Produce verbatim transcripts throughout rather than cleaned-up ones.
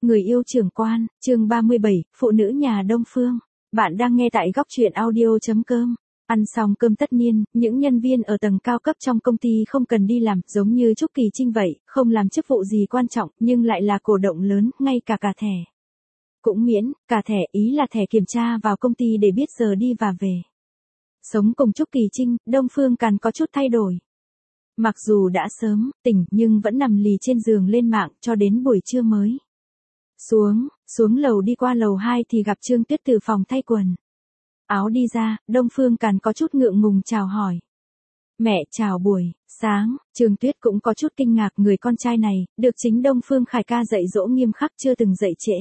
Người yêu trưởng quan, chương ba mươi bảy, phụ nữ nhà Đông Phương. Bạn đang nghe tại góc truyện audio.com. Ăn xong cơm tất niên, những nhân viên ở tầng cao cấp trong công ty không cần đi làm, giống như Trúc Kỳ Trinh vậy, không làm chức vụ gì quan trọng, nhưng lại là cổ động lớn, ngay cả cả thẻ. Cũng miễn, cả thẻ ý là thẻ kiểm tra vào công ty để biết giờ đi và về. Sống cùng Trúc Kỳ Trinh, Đông Phương Càn có chút thay đổi. Mặc dù đã sớm, tỉnh nhưng vẫn nằm lì trên giường lên mạng cho đến buổi trưa mới. Xuống, xuống lầu đi qua lầu hai thì gặp Trương Tuyết từ phòng thay quần. Áo đi ra, Đông Phương Càn có chút ngượng ngùng chào hỏi. Mẹ chào buổi, sáng, Trương Tuyết cũng có chút kinh ngạc người con trai này, được chính Đông Phương Khải ca dạy dỗ nghiêm khắc chưa từng dậy trễ.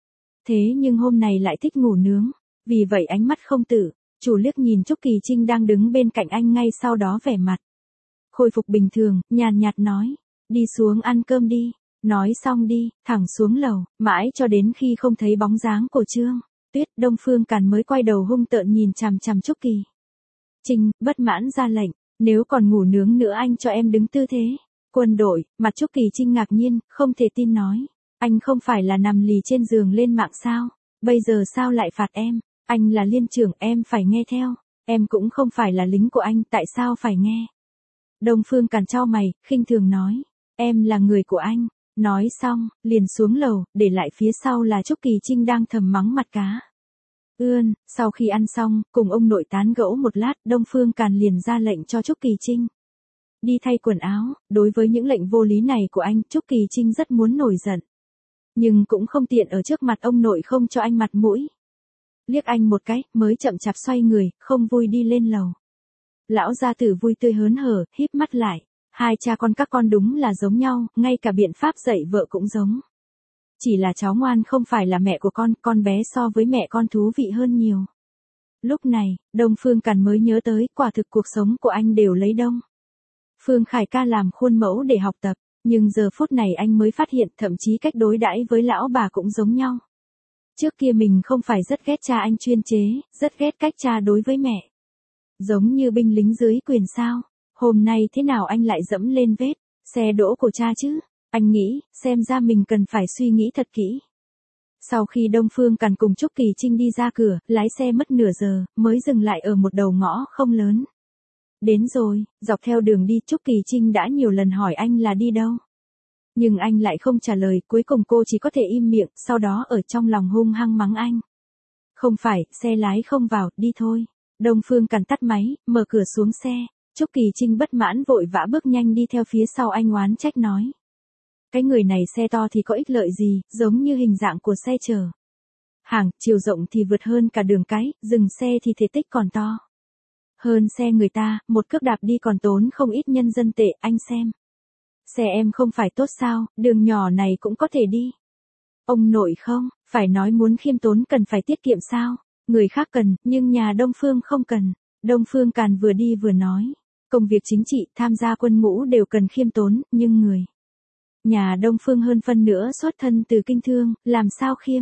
Thế nhưng hôm này lại thích ngủ nướng, vì vậy ánh mắt không tự chủ liếc nhìn Trúc Kỳ Trinh đang đứng bên cạnh anh ngay sau đó vẻ mặt khôi phục bình thường, nhàn nhạt nói, đi xuống ăn cơm đi. Nói xong đi, thẳng xuống lầu, mãi cho đến khi không thấy bóng dáng của Trương Tuyết, Đông Phương Càn mới quay đầu hung tợn nhìn chằm chằm Trúc Kỳ Trinh, bất mãn ra lệnh, nếu còn ngủ nướng nữa anh cho em đứng tư thế quân đội. Mặt Trúc Kỳ Trinh ngạc nhiên, không thể tin nói, anh không phải là nằm lì trên giường lên mạng sao, bây giờ sao lại phạt em, anh là liên trưởng em phải nghe theo, em cũng không phải là lính của anh, tại sao phải nghe. Đông Phương Càn chau mày, khinh thường nói, em là người của anh. Nói xong, liền xuống lầu, để lại phía sau là Trúc Kỳ Trinh đang thầm mắng mặt cá ươn. Sau khi ăn xong, cùng ông nội tán gẫu một lát, Đông Phương Càn liền ra lệnh cho Trúc Kỳ Trinh đi thay quần áo. Đối với những lệnh vô lý này của anh, Trúc Kỳ Trinh rất muốn nổi giận, nhưng cũng không tiện ở trước mặt ông nội không cho anh mặt mũi. Liếc anh một cái, mới chậm chạp xoay người, không vui đi lên lầu. Lão gia tử vui tươi hớn hở, híp mắt lại. Hai cha con các con đúng là giống nhau, ngay cả biện pháp dạy vợ cũng giống. Chỉ là cháu ngoan không phải là mẹ của con, con bé so với mẹ con thú vị hơn nhiều. Lúc này, Đông Phương Càn mới nhớ tới, quả thực cuộc sống của anh đều lấy Đông Phương Khải ca làm khuôn mẫu để học tập, nhưng giờ phút này anh mới phát hiện thậm chí cách đối đãi với lão bà cũng giống nhau. Trước kia mình không phải rất ghét cha anh chuyên chế, rất ghét cách cha đối với mẹ. Giống như binh lính dưới quyền sao. Hôm nay thế nào anh lại dẫm lên vết xe đỗ của cha chứ? Anh nghĩ, xem ra mình cần phải suy nghĩ thật kỹ. Sau khi Đông Phương Càn cùng Trúc Kỳ Trinh đi ra cửa, lái xe mất nửa giờ, mới dừng lại ở một đầu ngõ không lớn. Đến rồi, dọc theo đường đi Trúc Kỳ Trinh đã nhiều lần hỏi anh là đi đâu. Nhưng anh lại không trả lời, cuối cùng cô chỉ có thể im miệng, sau đó ở trong lòng hung hăng mắng anh. Không phải, xe lái không vào, đi thôi. Đông Phương Càn tắt máy, mở cửa xuống xe. Trúc Kỳ Trinh bất mãn vội vã bước nhanh đi theo phía sau anh oán trách nói. Cái người này xe to thì có ích lợi gì, giống như hình dạng của xe chở hàng, chiều rộng thì vượt hơn cả đường cái, dừng xe thì thể tích còn to hơn xe người ta, một cước đạp đi còn tốn không ít nhân dân tệ, anh xem. Xe em không phải tốt sao, đường nhỏ này cũng có thể đi. Ông nội không, phải nói muốn khiêm tốn cần phải tiết kiệm sao, người khác cần, nhưng nhà Đông Phương không cần. Đông Phương Càn vừa đi vừa nói. Công việc chính trị, tham gia quân ngũ đều cần khiêm tốn, nhưng người nhà Đông Phương hơn phân nữa xuất thân từ kinh thương, làm sao khiêm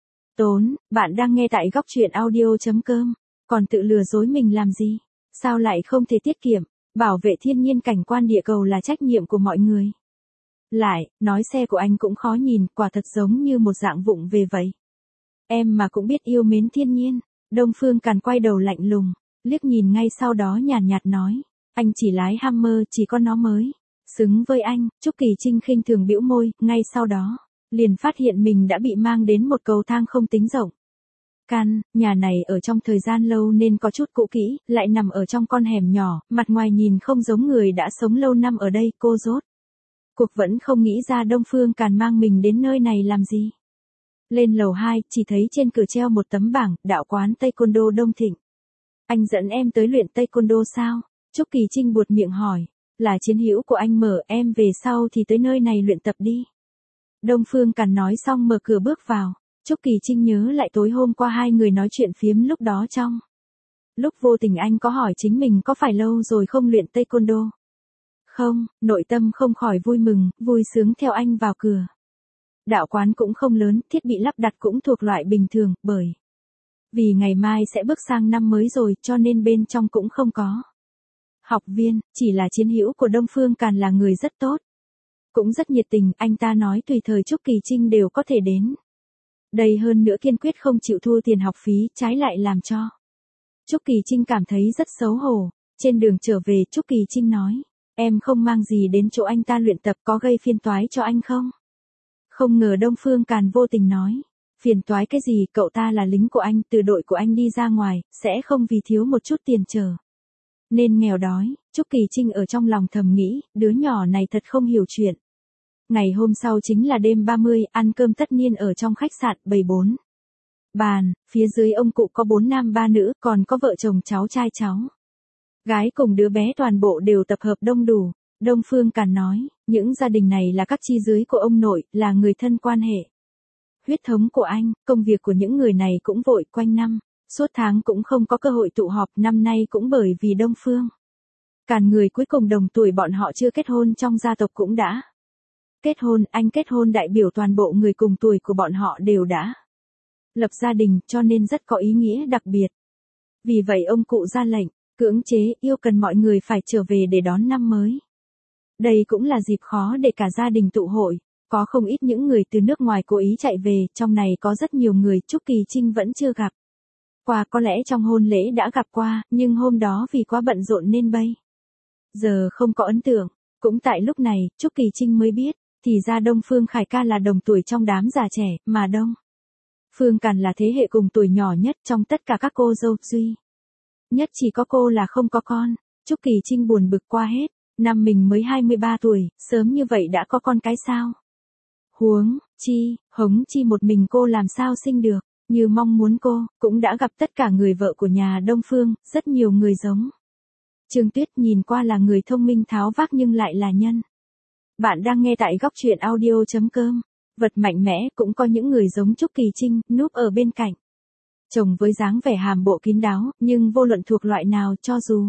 tốn. Bạn đang nghe tại góc truyện audio.com, còn tự lừa dối mình làm gì? Sao lại không thể tiết kiệm? Bảo vệ thiên nhiên cảnh quan địa cầu là trách nhiệm của mọi người. Lại, nói xe của anh cũng khó nhìn, quả thật giống như một dạng vụng về vậy. Em mà cũng biết yêu mến thiên nhiên. Đông Phương Càn quay đầu lạnh lùng, liếc nhìn ngay sau đó nhàn nhạt nói. Anh chỉ lái Hammer, chỉ có nó mới xứng với anh. Trúc Kỳ Trinh khinh thường bĩu môi, ngay sau đó liền phát hiện mình đã bị mang đến một cầu thang không tính rộng. Căn nhà này ở trong thời gian lâu nên có chút cũ kỹ, lại nằm ở trong con hẻm nhỏ, mặt ngoài nhìn không giống người đã sống lâu năm ở đây. Cô rốt cuộc vẫn không nghĩ ra Đông Phương Càn mang mình đến nơi này làm gì. Lên lầu hai, chỉ thấy trên cửa treo một tấm bảng, đạo quán Taekwondo Đông Thịnh. Anh dẫn em tới luyện Taekwondo sao? Trúc Kỳ Trinh buột miệng hỏi. Là chiến hữu của anh mở, em về sau thì tới nơi này luyện tập đi. Đông Phương Càn nói xong mở cửa bước vào. Trúc Kỳ Trinh nhớ lại tối hôm qua hai người nói chuyện phiếm lúc đó trong lúc vô tình anh có hỏi chính mình có phải lâu rồi không luyện Taekwondo. Không, nội tâm không khỏi vui mừng, vui sướng theo anh vào cửa. Đạo quán cũng không lớn, thiết bị lắp đặt cũng thuộc loại bình thường, bởi vì ngày mai sẽ bước sang năm mới rồi, cho nên bên trong cũng không có học viên, chỉ là chiến hữu của Đông Phương Càn là người rất tốt. Cũng rất nhiệt tình, anh ta nói tùy thời Trúc Kỳ Trinh đều có thể đến. Đây hơn nữa kiên quyết không chịu thu tiền học phí, trái lại làm cho Trúc Kỳ Trinh cảm thấy rất xấu hổ. Trên đường trở về Trúc Kỳ Trinh nói, em không mang gì đến chỗ anh ta luyện tập, có gây phiền toái cho anh không? Không ngờ Đông Phương Càn vô tình nói, phiền toái cái gì, cậu ta là lính của anh, từ đội của anh đi ra ngoài, sẽ không vì thiếu một chút tiền trở nên nghèo đói. Trúc Kỳ Trinh ở trong lòng thầm nghĩ, đứa nhỏ này thật không hiểu chuyện. Ngày hôm sau chính là đêm ba mươi, ăn cơm tất niên ở trong khách sạn, bày bốn bàn, phía dưới ông cụ có bốn nam ba nữ, còn có vợ chồng cháu trai cháu gái cùng đứa bé toàn bộ đều tập hợp đông đủ. Đông Phương Càn nói, những gia đình này là các chi dưới của ông nội, là người thân quan hệ huyết thống của anh, công việc của những người này cũng vội quanh năm, suốt tháng cũng không có cơ hội tụ họp, năm nay cũng bởi vì Đông Phương Càn người cuối cùng đồng tuổi bọn họ chưa kết hôn trong gia tộc cũng đã kết hôn, anh kết hôn đại biểu toàn bộ người cùng tuổi của bọn họ đều đã lập gia đình, cho nên rất có ý nghĩa đặc biệt. Vì vậy ông cụ ra lệnh, cưỡng chế, yêu cần mọi người phải trở về để đón năm mới. Đây cũng là dịp khó để cả gia đình tụ hội, có không ít những người từ nước ngoài cố ý chạy về, trong này có rất nhiều người Trúc Kỳ Trinh vẫn chưa gặp qua, có lẽ trong hôn lễ đã gặp qua, nhưng hôm đó vì quá bận rộn nên bây giờ không có ấn tượng. Cũng tại lúc này, Trúc Kỳ Trinh mới biết, thì ra Đông Phương Khải ca là đồng tuổi trong đám già trẻ, mà Đông Phương Càn là thế hệ cùng tuổi nhỏ nhất trong tất cả các cô dâu, duy nhất chỉ có cô là không có con. Trúc Kỳ Trinh buồn bực qua hết, năm mình mới hai mươi ba tuổi, sớm như vậy đã có con cái sao? Huống chi, hống chi một mình cô làm sao sinh được, như mong muốn cô, cũng đã gặp tất cả người vợ của nhà Đông Phương, rất nhiều người giống Trương Tuyết, nhìn qua là người thông minh tháo vác nhưng lại là nhân. Bạn đang nghe tại góc truyện audio.com. Vật mạnh mẽ, cũng có những người giống Trúc Kỳ Trinh, núp ở bên cạnh chồng với dáng vẻ hàm bộ kín đáo, nhưng vô luận thuộc loại nào, cho dù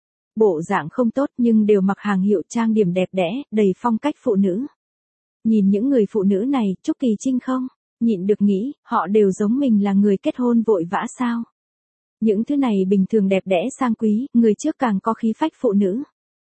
bộ dạng không tốt nhưng đều mặc hàng hiệu, trang điểm đẹp đẽ, đầy phong cách phụ nữ. Nhìn những người phụ nữ này, Trúc Kỳ Trinh không nhịn được nghĩ, họ đều giống mình là người kết hôn vội vã sao? Những thứ này bình thường đẹp đẽ sang quý, người trước càng có khí phách phụ nữ.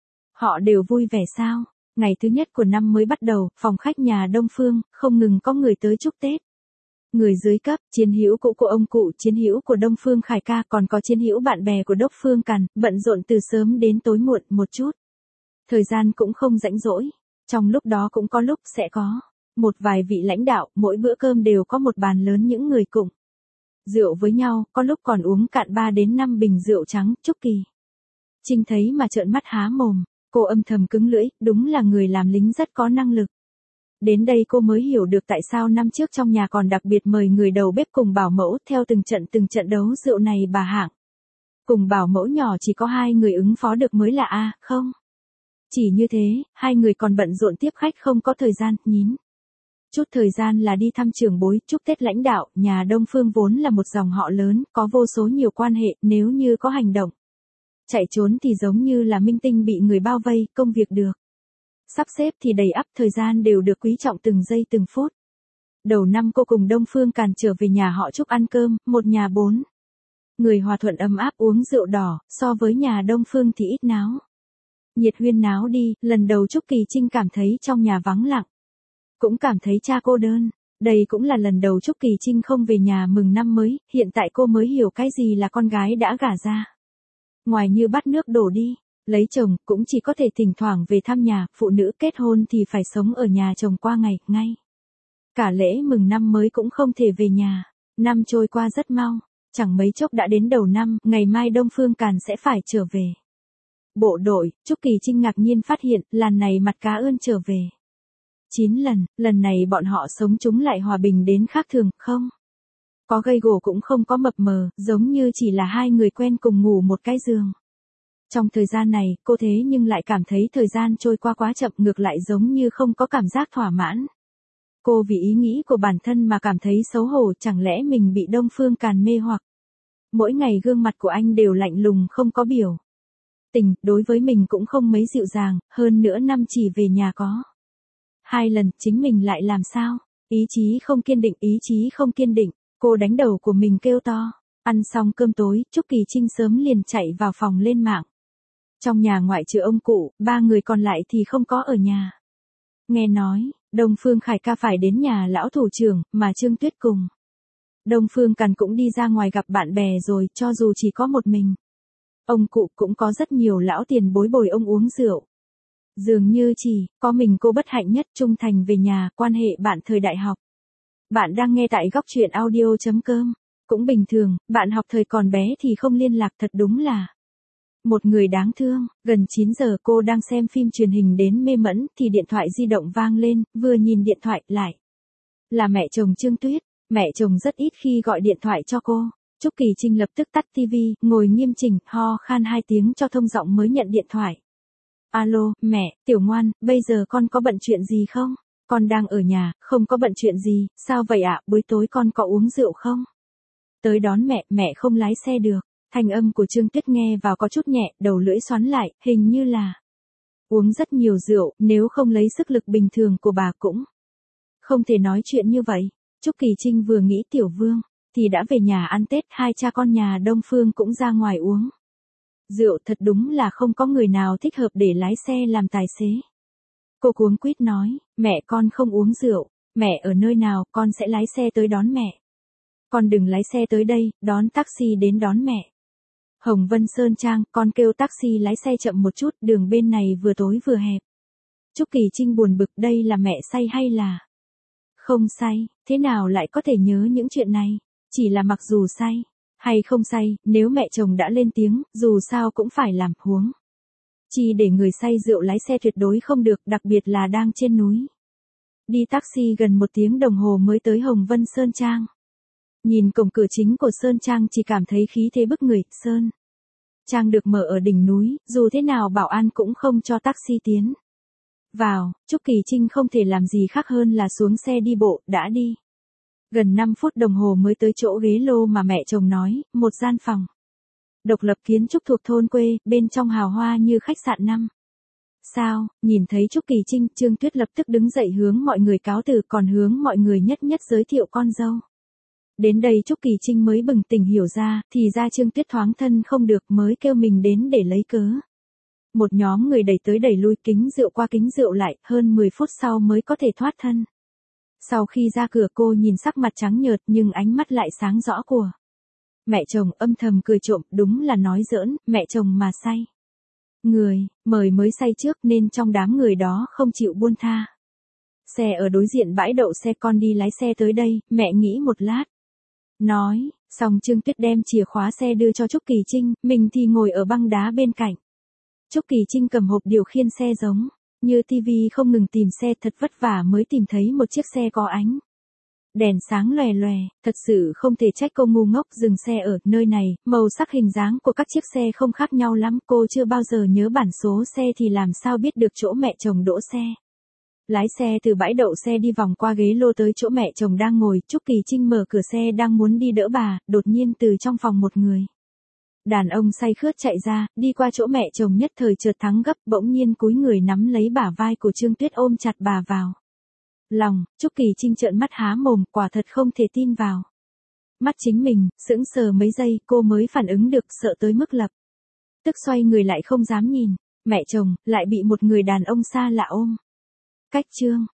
Họ đều vui vẻ sao? Ngày thứ nhất của năm mới bắt đầu, phòng khách nhà Đông Phương, không ngừng có người tới chúc Tết. Người dưới cấp, chiến hữu cũ của ông cụ, chiến hữu của Đông Phương Khải ca, còn có chiến hữu bạn bè của Đốc Phương Càn, bận rộn từ sớm đến tối muộn một chút. Thời gian cũng không rảnh rỗi. Trong lúc đó cũng có lúc sẽ có một vài vị lãnh đạo, mỗi bữa cơm đều có một bàn lớn những người cùng rượu với nhau, có lúc còn uống cạn ba đến năm bình rượu trắng. Trúc Kỳ Trinh thấy mà trợn mắt há mồm, cô âm thầm cứng lưỡi, đúng là người làm lính rất có năng lực. Đến đây cô mới hiểu được tại sao năm trước trong nhà còn đặc biệt mời người đầu bếp cùng bảo mẫu theo từng trận từng trận đấu rượu này. Bà Hạng cùng bảo mẫu nhỏ chỉ có hai người ứng phó được mới là a, không. Chỉ như thế, hai người còn bận rộn tiếp khách không có thời gian, nhín chút thời gian là đi thăm trưởng bối, chúc Tết lãnh đạo. Nhà Đông Phương vốn là một dòng họ lớn, có vô số nhiều quan hệ, nếu như có hành động chạy trốn thì giống như là minh tinh bị người bao vây, công việc được sắp xếp thì đầy ắp, thời gian đều được quý trọng từng giây từng phút. Đầu năm cô cùng Đông Phương Càn trở về nhà họ Trúc ăn cơm, một nhà bốn người hòa thuận ấm áp uống rượu đỏ, so với nhà Đông Phương thì ít náo nhiệt huyên náo đi. Lần đầu Trúc Kỳ Trinh cảm thấy trong nhà vắng lặng, cũng cảm thấy cha cô đơn. Đây cũng là lần đầu Trúc Kỳ Trinh không về nhà mừng năm mới, hiện tại cô mới hiểu cái gì là con gái đã gả ra ngoài như bắt nước đổ đi. Lấy chồng, cũng chỉ có thể thỉnh thoảng về thăm nhà, phụ nữ kết hôn thì phải sống ở nhà chồng qua ngày, ngay cả lễ mừng năm mới cũng không thể về nhà. Năm trôi qua rất mau, chẳng mấy chốc đã đến đầu năm, ngày mai Đông Phương Càn sẽ phải trở về bộ đội. Trúc Kỳ Trinh ngạc nhiên phát hiện, lần này mặt cá ươn trở về chín lần, lần này bọn họ sống chúng lại hòa bình đến khác thường, không có gây gổ cũng không có mập mờ, giống như chỉ là hai người quen cùng ngủ một cái giường. Trong thời gian này, cô thế nhưng lại cảm thấy thời gian trôi qua quá chậm, ngược lại giống như không có cảm giác thỏa mãn. Cô vì ý nghĩ của bản thân mà cảm thấy xấu hổ, chẳng lẽ mình bị Đông Phương Càn mê hoặc. Mỗi ngày gương mặt của anh đều lạnh lùng không có biểu tình, đối với mình cũng không mấy dịu dàng, hơn nữa năm chỉ về nhà có hai lần, chính mình lại làm sao? Ý chí không kiên định, ý chí không kiên định, cô đánh đầu của mình kêu to. Ăn xong cơm tối, Trúc Kỳ Trinh sớm liền chạy vào phòng lên mạng. Trong nhà ngoại trừ ông cụ, ba người còn lại thì không có ở nhà. Nghe nói, Đông Phương Khải ca phải đến nhà lão thủ trưởng, mà Trương Tuyết cùng Đông Phương Càn cũng đi ra ngoài gặp bạn bè rồi, cho dù chỉ có một mình. Ông cụ cũng có rất nhiều lão tiền bối bồi ông uống rượu. Dường như chỉ có mình cô bất hạnh nhất trung thành về nhà, quan hệ bạn thời đại học. Bạn đang nghe tại góc truyện audio.com. Cũng bình thường, bạn học thời còn bé thì không liên lạc, thật đúng là một người đáng thương. Gần chín giờ cô đang xem phim truyền hình đến mê mẩn thì điện thoại di động vang lên, vừa nhìn điện thoại lại là mẹ chồng Trương Tuyết. Mẹ chồng rất ít khi gọi điện thoại cho cô. Trúc Kỳ Trinh lập tức tắt tivi, ngồi nghiêm chỉnh, ho khan hai tiếng cho thông giọng mới nhận điện thoại. Alo, mẹ, tiểu ngoan, bây giờ con có bận chuyện gì không? Con đang ở nhà, không có bận chuyện gì, sao vậy ạ, buổi tối con có uống rượu không? Tới đón mẹ, mẹ không lái xe được. Thanh âm của Trương Tuyết nghe vào có chút nhẹ, đầu lưỡi xoắn lại, hình như là uống rất nhiều rượu, nếu không lấy sức lực bình thường của bà cũng không thể nói chuyện như vậy. Trúc Kỳ Trinh vừa nghĩ Tiểu Vương thì đã về nhà ăn Tết, hai cha con nhà Đông Phương cũng ra ngoài uống rượu, thật đúng là không có người nào thích hợp để lái xe làm tài xế. Cô cuống quýt nói, mẹ con không uống rượu, mẹ ở nơi nào, con sẽ lái xe tới đón mẹ. Con đừng lái xe tới đây, đón taxi đến đón mẹ. Hồng Vân Sơn Trang, con kêu taxi lái xe chậm một chút, đường bên này vừa tối vừa hẹp. Trúc Kỳ Trinh buồn bực, đây là mẹ say hay là không say, thế nào lại có thể nhớ những chuyện này, chỉ là mặc dù say hay không say, nếu mẹ chồng đã lên tiếng, dù sao cũng phải làm, huống chi để người say rượu lái xe tuyệt đối không được, đặc biệt là đang trên núi. Đi taxi gần một tiếng đồng hồ mới tới Hồng Vân Sơn Trang. Nhìn cổng cửa chính của Sơn Trang chỉ cảm thấy khí thế bức người. Sơn Trang được mở ở đỉnh núi, dù thế nào bảo an cũng không cho taxi tiến vào. Trúc Kỳ Trinh không thể làm gì khác hơn là xuống xe đi bộ, đã đi gần năm phút đồng hồ mới tới chỗ ghế lô mà mẹ chồng nói, một gian phòng độc lập kiến trúc thuộc thôn quê, bên trong hào hoa như khách sạn năm sao. Nhìn thấy Trúc Kỳ Trinh, Trương Tuyết lập tức đứng dậy hướng mọi người cáo từ, còn hướng mọi người nhất nhất giới thiệu con dâu. Đến đây Trúc Kỳ Trinh mới bừng tỉnh hiểu ra, thì ra Trương Tuyết thoáng thân không được mới kêu mình đến để lấy cớ. Một nhóm người đẩy tới đẩy lui, kính rượu qua kính rượu lại, hơn mười phút sau mới có thể thoát thân. Sau khi ra cửa cô nhìn sắc mặt trắng nhợt nhưng ánh mắt lại sáng rõ của mẹ chồng, âm thầm cười trộm, đúng là nói giỡn, mẹ chồng mà say người, mời mới say trước nên trong đám người đó không chịu buông tha. Xe ở đối diện bãi đậu xe, con đi lái xe tới đây, mẹ nghĩ một lát. Nói, xong Trương Tuyết đem chìa khóa xe đưa cho Trúc Kỳ Trinh, mình thì ngồi ở băng đá bên cạnh. Trúc Kỳ Trinh cầm hộp điều khiển xe giống như tivi không ngừng tìm xe, thật vất vả mới tìm thấy một chiếc xe có ánh đèn sáng lòe lòe, thật sự không thể trách cô ngu ngốc dừng xe ở nơi này, màu sắc hình dáng của các chiếc xe không khác nhau lắm, cô chưa bao giờ nhớ bản số xe thì làm sao biết được chỗ mẹ chồng đỗ xe. Lái xe từ bãi đậu xe đi vòng qua ghế lô tới chỗ mẹ chồng đang ngồi, Trúc Kỳ Trinh mở cửa xe đang muốn đi đỡ bà, đột nhiên từ trong phòng một người đàn ông say khướt chạy ra, đi qua chỗ mẹ chồng nhất thời chợt thắng gấp, bỗng nhiên cúi người nắm lấy bả vai của Trương Tuyết ôm chặt bà vào lòng. Trúc Kỳ Trinh trợn mắt há mồm, quả thật không thể tin vào mắt chính mình, sững sờ mấy giây cô mới phản ứng được, sợ tới mức lập tức xoay người lại không dám nhìn mẹ chồng, lại bị một người đàn ông xa lạ ôm. Cách Trương